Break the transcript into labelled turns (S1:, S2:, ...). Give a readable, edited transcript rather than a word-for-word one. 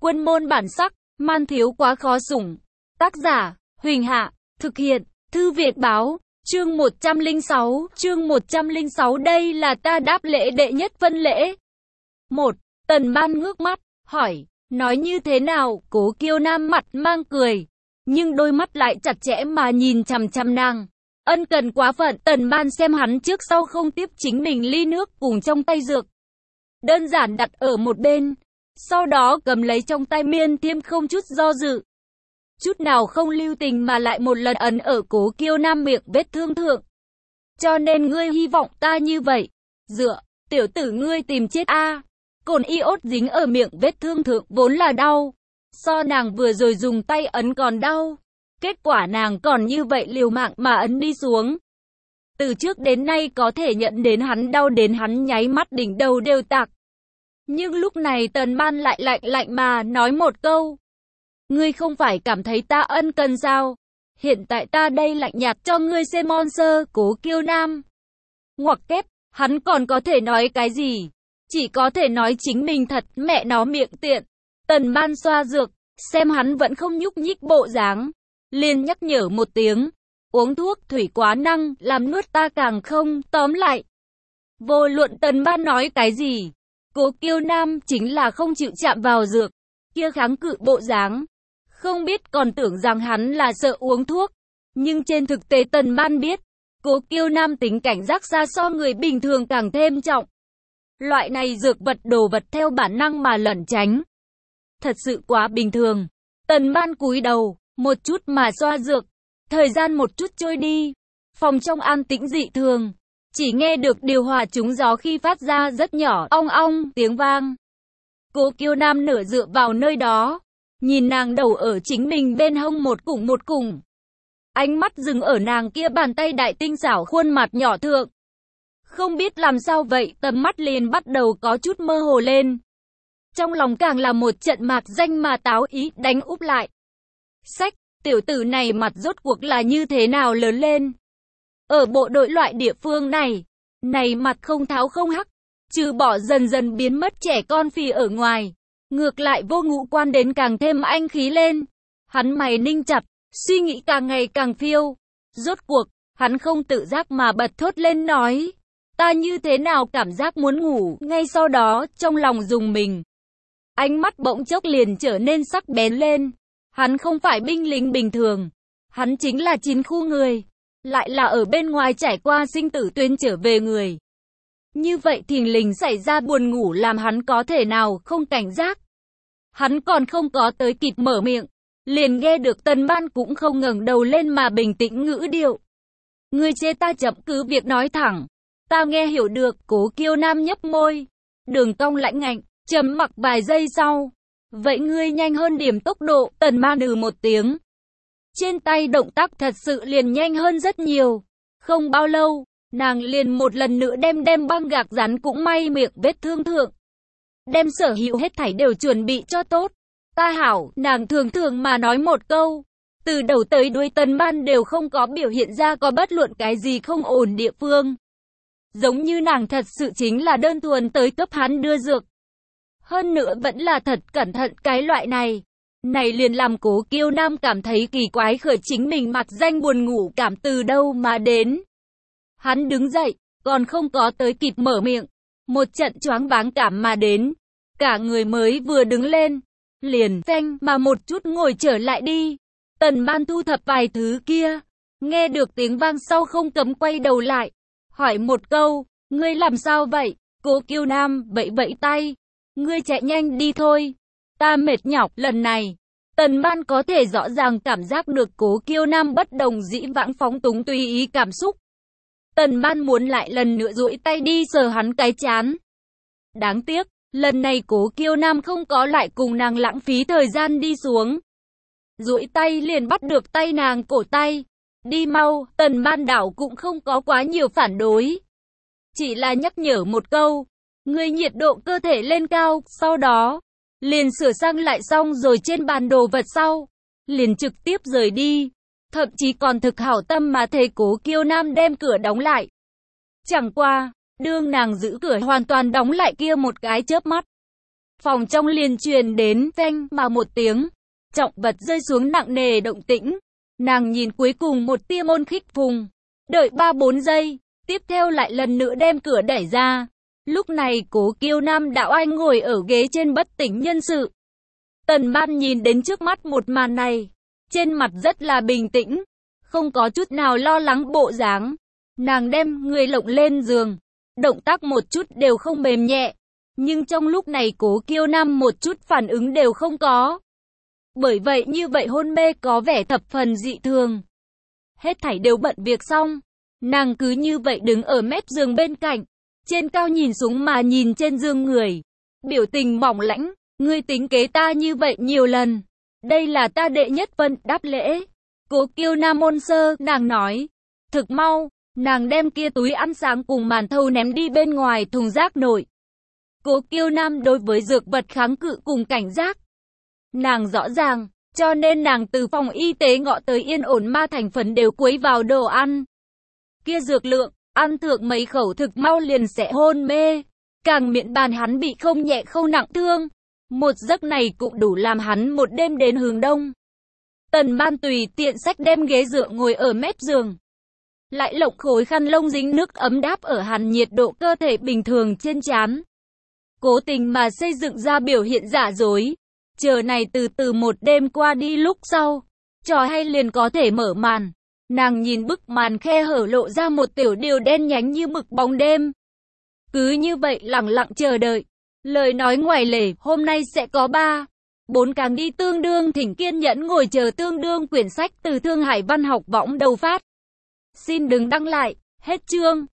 S1: Quân môn bản sắc, man thiếu quá khó sủng. Tác giả, Huỳnh Hạ, thực hiện, Thư Việt Báo, chương 106, đây là ta đáp lễ đệ nhất phân lễ. 1. Tần Ban ngước mắt, hỏi, nói như thế nào? Cố Kiêu Nam mặt mang cười, nhưng đôi mắt lại chặt chẽ mà nhìn chằm chằm nàng. Ân cần quá phận, Tần Ban xem hắn trước sau không tiếp chính mình ly nước cùng trong tay dược. Đơn giản đặt ở một bên, sau đó cầm lấy trong tay Miên Thiêm không chút do dự. Chút nào không lưu tình mà lại một lần ấn ở Cố Kiêu Nam miệng vết thương thượng. Cho nên ngươi hy vọng ta như vậy. Dựa, tiểu tử ngươi tìm chết a. Cồn iốt dính ở miệng vết thương thượng vốn là đau. So nàng vừa rồi dùng tay ấn còn đau. Kết quả nàng còn như vậy liều mạng mà ấn đi xuống. Từ trước đến nay có thể nhận đến hắn đau đến hắn nháy mắt đỉnh đầu đều tạc. Nhưng lúc này Tần Ban lại lạnh mà nói một câu. Ngươi không phải cảm thấy ta ân cần sao? Hiện tại ta đây lạnh nhạt cho ngươi xem monster. Cố Kiêu Nam. Ngoặc kép, hắn còn có thể nói cái gì? Chỉ có thể nói chính mình thật mẹ nó miệng tiện. Tần Ban xoa dược, xem hắn vẫn không nhúc nhích bộ dáng, liền nhắc nhở một tiếng. Uống thuốc thủy quá năng, làm nuốt ta càng không, tóm lại. Vô luận Tần Ban nói cái gì, Cố Kiêu Nam chính là không chịu chạm vào dược, kia kháng cự bộ dáng. Không biết còn tưởng rằng hắn là sợ uống thuốc, nhưng trên thực tế Tần Ban biết, Cố Kiêu Nam tính cảnh giác xa so người bình thường càng thêm trọng. Loại này dược vật đồ vật theo bản năng mà lẩn tránh. Thật sự quá bình thường. Tần Ban cúi đầu, một chút mà xoa dược. Thời gian một chút trôi đi. Phòng trong an tĩnh dị thường. Chỉ nghe được điều hòa trúng gió khi phát ra rất nhỏ, ong ong, tiếng vang. Cố Kiêu Nam nửa dựa vào nơi đó. Nhìn nàng đầu ở chính mình bên hông một củng. Ánh mắt dừng ở nàng kia bàn tay đại tinh xảo khuôn mặt nhỏ thượng. Không biết làm sao vậy, tầm mắt liền bắt đầu có chút mơ hồ lên. Trong lòng càng là một trận mạc danh mà táo ý đánh úp lại. Sách, tiểu tử này mặt rốt cuộc là như thế nào lớn lên? Ở bộ đội loại địa phương này mặt không tháo không hắc, trừ bỏ dần dần biến mất trẻ con phi ở ngoài. Ngược lại vô ngũ quan đến càng thêm anh khí lên. Hắn mày ninh chặt, suy nghĩ càng ngày càng phiêu. Rốt cuộc, hắn không tự giác mà bật thốt lên nói. Ta như thế nào cảm giác muốn ngủ, ngay sau đó, trong lòng rùng mình. Ánh mắt bỗng chốc liền trở nên sắc bén lên. Hắn không phải binh lính bình thường. Hắn chính là chiến khu người. Lại là ở bên ngoài trải qua sinh tử tuyến trở về người. Như vậy thình lình xảy ra buồn ngủ làm hắn có thể nào không cảnh giác. Hắn còn không có tới kịp mở miệng. Liền nghe được Tần Ban cũng không ngẩng đầu lên mà bình tĩnh ngữ điệu. Ngươi chê ta chậm, cứ việc nói thẳng. Ta nghe hiểu được. Cố Kiêu Nam nhấp môi. Đường cong lãnh ngạnh, trầm mặc vài giây sau. Vậy ngươi nhanh hơn điểm tốc độ. Tần Ban một tiếng. Trên tay động tác thật sự liền nhanh hơn rất nhiều. Không bao lâu, nàng liền một lần nữa đem băng gạc rắn cũng may miệng vết thương thượng. Đem sở hữu hết thảy đều chuẩn bị cho tốt. Ta hảo, nàng thường mà nói một câu. Từ đầu tới đuôi Tần Ban đều không có biểu hiện ra có bất luận cái gì không ổn địa phương. Giống như nàng thật sự chính là đơn thuần tới cấp hắn đưa dược. Hơn nữa vẫn là thật cẩn thận cái loại này. Này liền làm Cố Kiêu Nam cảm thấy kỳ quái, khởi chính mình mặc danh buồn ngủ cảm từ đâu mà đến. Hắn đứng dậy, còn không có tới kịp mở miệng. Một trận choáng váng cảm mà đến. Cả người mới vừa đứng lên. Liền phanh mà một chút ngồi trở lại đi. Tần Ban thu thập vài thứ kia. Nghe được tiếng vang sau không cấm quay đầu lại. Hỏi một câu, ngươi làm sao vậy? Cố Kiêu Nam vẫy tay. Ngươi chạy nhanh đi thôi. Ta mệt nhọc lần này. Tần Ban có thể rõ ràng cảm giác được Cố Kiêu Nam bất đồng dĩ vãng phóng túng tùy ý cảm xúc. Tần Ban muốn lại lần nữa duỗi tay đi sờ hắn cái trán. Đáng tiếc, lần này Cố Kiêu Nam không có lại cùng nàng lãng phí thời gian đi xuống. Duỗi tay liền bắt được tay nàng cổ tay. Đi mau. Tần Ban đảo cũng không có quá nhiều phản đối. Chỉ là nhắc nhở một câu. Ngươi nhiệt độ cơ thể lên cao. Sau đó, liền sửa sang lại xong rồi trên bàn đồ vật sau. Liền trực tiếp rời đi. Thậm chí còn thực hảo tâm mà thề Cố Kiêu Nam đem cửa đóng lại. Chẳng qua, đương nàng giữ cửa hoàn toàn đóng lại kia một cái chớp mắt. Phòng trong liền truyền đến phanh mà một tiếng, trọng vật rơi xuống nặng nề động tĩnh. Nàng nhìn cuối cùng một tia môn khích phùng, đợi 3-4 giây, tiếp theo lại lần nữa đem cửa đẩy ra. Lúc này Cố Kiêu Nam đạo anh ngồi ở ghế trên bất tỉnh nhân sự. Tần Ban nhìn đến trước mắt một màn này, trên mặt rất là bình tĩnh, không có chút nào lo lắng bộ dáng. Nàng đem người lộng lên giường, động tác một chút đều không mềm nhẹ, nhưng trong lúc này Cố Kiêu Nam một chút phản ứng đều không có. Bởi vậy như vậy hôn mê có vẻ thập phần dị thường. Hết thảy đều bận việc xong, nàng cứ như vậy đứng ở mép giường bên cạnh, trên cao nhìn xuống mà nhìn trên giường người, biểu tình mỏng lãnh. Ngươi tính kế ta như vậy nhiều lần, đây là ta đệ nhất phân đáp lễ. Cố Kiêu Nam ôn sơ, nàng nói. Thực mau, nàng đem kia túi ăn sáng cùng màn thầu ném đi bên ngoài thùng rác nội. Cố Kiêu Nam đối với dược vật kháng cự cùng cảnh giác. Nàng rõ ràng, cho nên nàng từ phòng y tế ngọ tới yên ổn ma thành phần đều quấy vào đồ ăn. Kia dược lượng, ăn thượng mấy khẩu thực mau liền sẽ hôn mê. Càng miệng bàn hắn bị không nhẹ không nặng thương. Một giấc này cũng đủ làm hắn một đêm đến hướng đông. Tần Ban tùy tiện xách đem ghế dựa ngồi ở mép giường. Lại lộng khối khăn lông dính nước ấm đáp ở hắn nhiệt độ cơ thể bình thường trên trán. Cố tình mà xây dựng ra biểu hiện giả dối. Chờ này từ từ một đêm qua đi lúc sau, trò hay liền có thể mở màn. Nàng nhìn bức màn khe hở lộ ra một tiểu điều đen nhánh như mực bóng đêm. Cứ như vậy lặng lặng chờ đợi. Lời nói ngoài lề, hôm nay sẽ có 3-4 càng đi tương đương thỉnh kiên nhẫn ngồi chờ tương đương quyển sách từ Thương Hải Văn học võng đầu phát. Xin đừng đăng lại, hết chương.